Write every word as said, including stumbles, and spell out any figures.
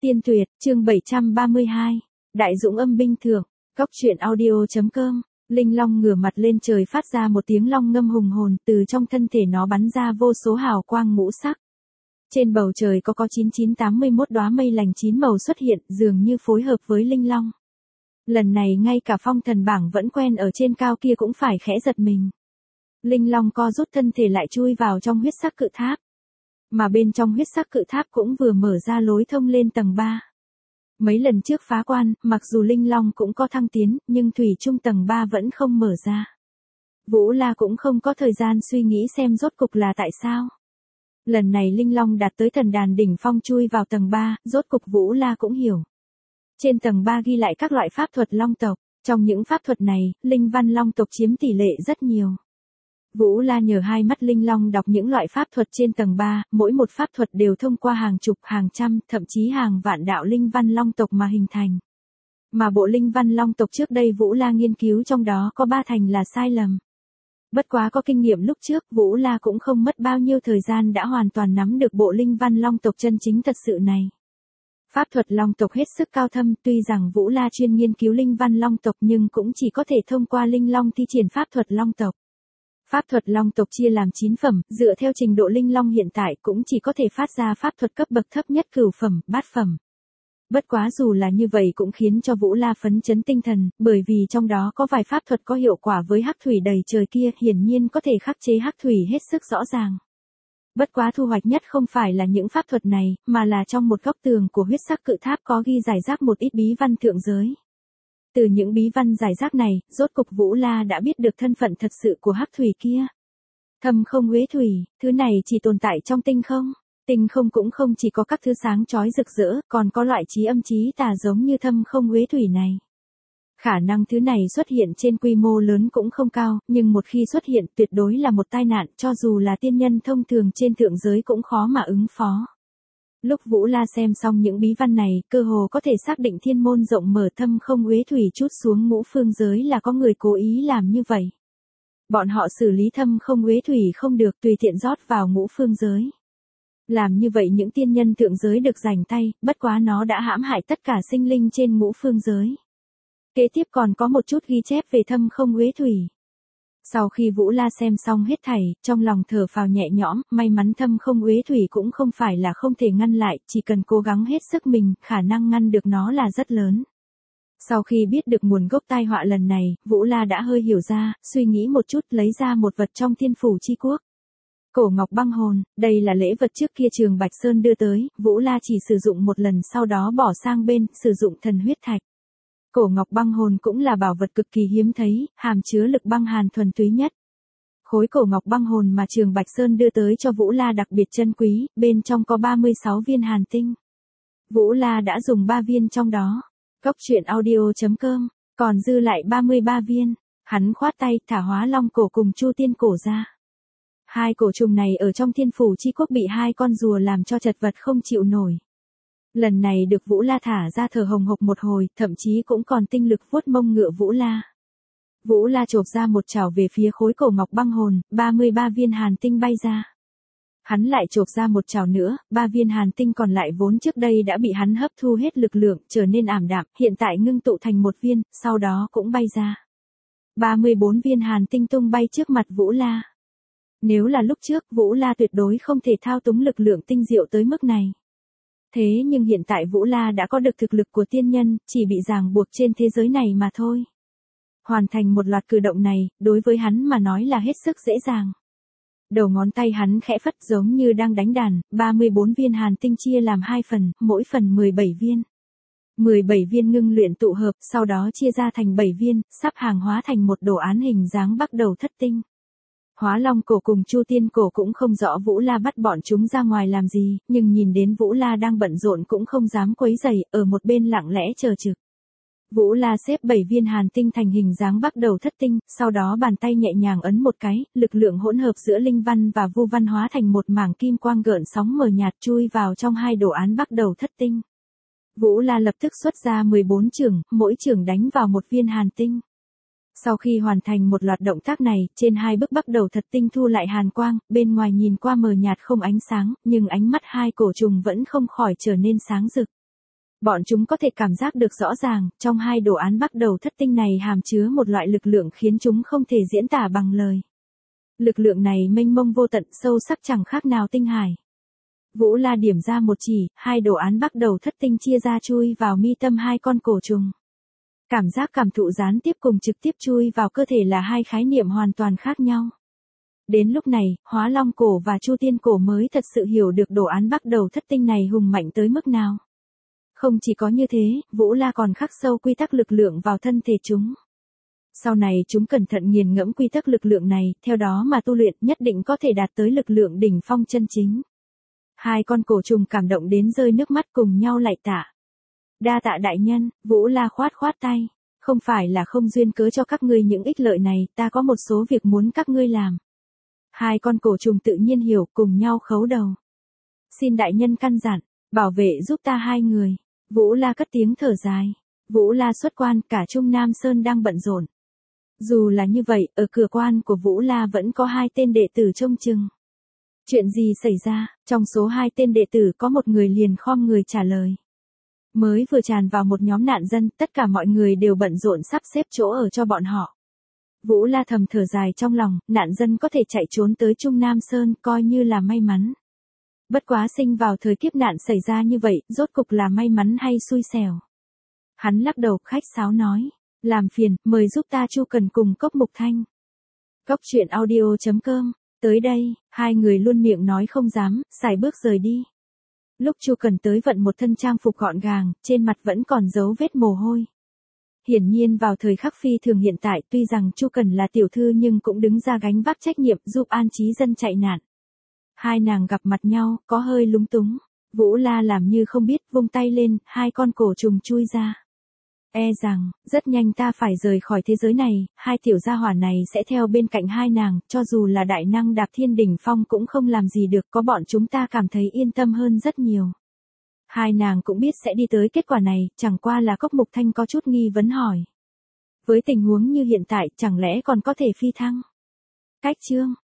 Tiên Tuyệt, chương bảy trăm ba mươi hai. Đại Dũng Âm Binh Thượng, Góc truyện audio.com. Linh Long ngửa mặt lên trời phát ra một tiếng long ngâm hùng hồn, từ trong thân thể nó bắn ra vô số hào quang ngũ sắc. Trên bầu trời có có chín chín tám mươi mốt đóa mây lành chín màu xuất hiện, dường như phối hợp với Linh Long. Lần này ngay cả phong thần bảng vẫn quen ở trên cao kia cũng phải khẽ giật mình. Linh Long co rút thân thể lại chui vào trong huyết sắc cự tháp. Mà bên trong huyết sắc cự tháp cũng vừa mở ra lối thông lên tầng ba. Mấy lần trước phá quan, mặc dù Linh Long cũng có thăng tiến, nhưng thủy chung tầng ba vẫn không mở ra. Vũ La cũng không có thời gian suy nghĩ xem rốt cục là tại sao. Lần này Linh Long đạt tới thần đàn đỉnh phong chui vào tầng ba, rốt cục Vũ La cũng hiểu. Trên tầng ba ghi lại các loại pháp thuật long tộc, trong những pháp thuật này, linh văn long tộc chiếm tỷ lệ rất nhiều. Vũ La nhờ hai mắt Linh Long đọc những loại pháp thuật trên tầng ba, mỗi một pháp thuật đều thông qua hàng chục, hàng trăm, thậm chí hàng vạn đạo linh văn long tộc mà hình thành. Mà bộ linh văn long tộc trước đây Vũ La nghiên cứu trong đó có ba thành là sai lầm. Bất quá có kinh nghiệm lúc trước, Vũ La cũng không mất bao nhiêu thời gian đã hoàn toàn nắm được bộ linh văn long tộc chân chính thật sự này. Pháp thuật long tộc hết sức cao thâm, tuy rằng Vũ La chuyên nghiên cứu linh văn long tộc nhưng cũng chỉ có thể thông qua linh long thi triển pháp thuật long tộc. Pháp thuật long tộc chia làm chín phẩm, dựa theo trình độ linh long hiện tại cũng chỉ có thể phát ra pháp thuật cấp bậc thấp nhất cửu phẩm, bát phẩm. Bất quá dù là như vậy cũng khiến cho Vũ La phấn chấn tinh thần, bởi vì trong đó có vài pháp thuật có hiệu quả với hắc thủy đầy trời kia, hiển nhiên có thể khắc chế hắc thủy hết sức rõ ràng. Bất quá thu hoạch nhất không phải là những pháp thuật này, mà là trong một góc tường của huyết sắc cự tháp có ghi giải rác một ít bí văn thượng giới. Từ những bí văn giải rác này, rốt cục Vũ La đã biết được thân phận thật sự của hắc thủy kia. Thâm không uế thủy, thứ này chỉ tồn tại trong tinh không. Tinh không cũng không chỉ có các thứ sáng chói rực rỡ, còn có loại trí âm trí tà giống như thâm không uế thủy này. Khả năng thứ này xuất hiện trên quy mô lớn cũng không cao, nhưng một khi xuất hiện tuyệt đối là một tai nạn, cho dù là tiên nhân thông thường trên thượng giới cũng khó mà ứng phó. Lúc Vũ La xem xong những bí văn này, cơ hồ có thể xác định thiên môn rộng mở thâm không uế thủy chút xuống ngũ phương giới là có người cố ý làm như vậy. Bọn họ xử lý thâm không uế thủy không được, tùy tiện rót vào ngũ phương giới. Làm như vậy những tiên nhân thượng giới được rảnh tay, bất quá nó đã hãm hại tất cả sinh linh trên ngũ phương giới. Kế tiếp còn có một chút ghi chép về thâm không uế thủy. Sau khi Vũ La xem xong hết thảy, trong lòng thở phào nhẹ nhõm, may mắn thâm không uế thủy cũng không phải là không thể ngăn lại, chỉ cần cố gắng hết sức mình, khả năng ngăn được nó là rất lớn. Sau khi biết được nguồn gốc tai họa lần này, Vũ La đã hơi hiểu ra, suy nghĩ một chút lấy ra một vật trong thiên phủ chi quốc. Cổ ngọc băng hồn, đây là lễ vật trước kia Trường Bạch Sơn đưa tới, Vũ La chỉ sử dụng một lần sau đó bỏ sang bên, sử dụng thần huyết thạch. Cổ ngọc băng hồn cũng là bảo vật cực kỳ hiếm thấy, hàm chứa lực băng hàn thuần túy nhất. Khối cổ ngọc băng hồn mà Trường Bạch Sơn đưa tới cho Vũ La đặc biệt chân quý, bên trong có ba mươi sáu viên hàn tinh. Vũ La đã dùng ba viên trong đó. Góc truyện audio.com, còn dư lại ba mươi ba viên. Hắn khoát tay thả hóa long cổ cùng chu tiên cổ ra. Hai cổ trùng này ở trong thiên phủ chi quốc bị hai con rùa làm cho chật vật không chịu nổi. Lần này được Vũ La thả ra thở hồng hộc một hồi, thậm chí cũng còn tinh lực vuốt mông ngựa Vũ La. Vũ La chộp ra một chảo về phía khối cổ ngọc băng hồn, ba mươi ba viên hàn tinh bay ra. Hắn lại chộp ra một chảo nữa, ba viên hàn tinh còn lại vốn trước đây đã bị hắn hấp thu hết lực lượng, trở nên ảm đạm, hiện tại ngưng tụ thành một viên, sau đó cũng bay ra. ba mươi bốn viên hàn tinh tung bay trước mặt Vũ La. Nếu là lúc trước, Vũ La tuyệt đối không thể thao túng lực lượng tinh diệu tới mức này. Thế nhưng hiện tại Vũ La đã có được thực lực của tiên nhân, chỉ bị ràng buộc trên thế giới này mà thôi. Hoàn thành một loạt cử động này, đối với hắn mà nói là hết sức dễ dàng. Đầu ngón tay hắn khẽ phất giống như đang đánh đàn, ba mươi bốn viên hàn tinh chia làm hai phần, mỗi phần mười bảy viên. mười bảy viên ngưng luyện tụ hợp, sau đó chia ra thành bảy viên, sắp hàng hóa thành một đồ án hình dáng bắt đầu thất tinh. Hóa long cổ cùng chu tiên cổ cũng không rõ Vũ La bắt bọn chúng ra ngoài làm gì, nhưng nhìn đến Vũ La đang bận rộn cũng không dám quấy rầy, ở một bên lặng lẽ chờ trực. Vũ La xếp bảy viên hàn tinh thành hình dáng bắt đầu thất tinh, sau đó bàn tay nhẹ nhàng ấn một cái, lực lượng hỗn hợp giữa linh văn và vu văn hóa thành một mảng kim quang gợn sóng mờ nhạt chui vào trong hai đồ án bắt đầu thất tinh. Vũ La lập tức xuất ra mười bốn chưởng, mỗi chưởng đánh vào một viên hàn tinh. Sau khi hoàn thành một loạt động tác này, trên hai bức bắt đầu thật tinh thu lại hàn quang, bên ngoài nhìn qua mờ nhạt không ánh sáng, nhưng ánh mắt hai cổ trùng vẫn không khỏi trở nên sáng rực. Bọn chúng có thể cảm giác được rõ ràng, trong hai đồ án bắt đầu thất tinh này hàm chứa một loại lực lượng khiến chúng không thể diễn tả bằng lời. Lực lượng này mênh mông vô tận, sâu sắc chẳng khác nào tinh hải. Vũ La điểm ra một chỉ, hai đồ án bắt đầu thất tinh chia ra chui vào mi tâm hai con cổ trùng. Cảm giác cảm thụ gián tiếp cùng trực tiếp chui vào cơ thể là hai khái niệm hoàn toàn khác nhau. Đến lúc này, Hóa Long cổ và Chu Tiên cổ mới thật sự hiểu được đồ án bắt đầu thất tinh này hùng mạnh tới mức nào. Không chỉ có như thế, Vũ La còn khắc sâu quy tắc lực lượng vào thân thể chúng. Sau này chúng cẩn thận nghiền ngẫm quy tắc lực lượng này, theo đó mà tu luyện nhất định có thể đạt tới lực lượng đỉnh phong chân chính. Hai con cổ trùng cảm động đến rơi nước mắt cùng nhau lạy tạ. Đa tạ đại nhân, Vũ La khoát khoát tay. Không phải là không duyên cớ cho các ngươi những ích lợi này, ta có một số việc muốn các ngươi làm. Hai con cổ trùng tự nhiên hiểu, cùng nhau khấu đầu. Xin đại nhân căn dặn, bảo vệ giúp ta hai người. Vũ La cất tiếng thở dài. Vũ La xuất quan, cả Trung Nam Sơn đang bận rộn. Dù là như vậy, ở cửa quan của Vũ La vẫn có hai tên đệ tử trông chừng. Chuyện gì xảy ra? Trong số hai tên đệ tử có một người liền khom người trả lời. Mới vừa tràn vào một nhóm nạn dân, tất cả mọi người đều bận rộn sắp xếp chỗ ở cho bọn họ. Vũ La thầm thở dài trong lòng, nạn dân có thể chạy trốn tới Trung Nam Sơn coi như là may mắn. Bất quá sinh vào thời kiếp nạn xảy ra như vậy, rốt cục là may mắn hay xui xẻo. Hắn lắc đầu khách sáo nói, làm phiền, mời giúp ta Chu Cần cùng Cốc Mục Thanh. Cốc truyện audio chấm com, tới đây, hai người luôn miệng nói không dám, xài bước rời đi. Lúc Chu Cần tới vận một thân trang phục gọn gàng, trên mặt vẫn còn dấu vết mồ hôi. Hiển nhiên vào thời khắc phi thường hiện tại, tuy rằng Chu Cần là tiểu thư nhưng cũng đứng ra gánh vác trách nhiệm giúp an trí dân chạy nạn. Hai nàng gặp mặt nhau, có hơi lúng túng. Vũ La làm như không biết, vung tay lên, hai con cổ trùng chui ra. E rằng, rất nhanh ta phải rời khỏi thế giới này, hai tiểu gia hỏa này sẽ theo bên cạnh hai nàng, cho dù là đại năng đạp thiên đỉnh phong cũng không làm gì được, có bọn chúng ta cảm thấy yên tâm hơn rất nhiều. Hai nàng cũng biết sẽ đi tới kết quả này, chẳng qua là Cốc Mục Thanh có chút nghi vấn hỏi. Với tình huống như hiện tại, chẳng lẽ còn có thể phi thăng? Cách chương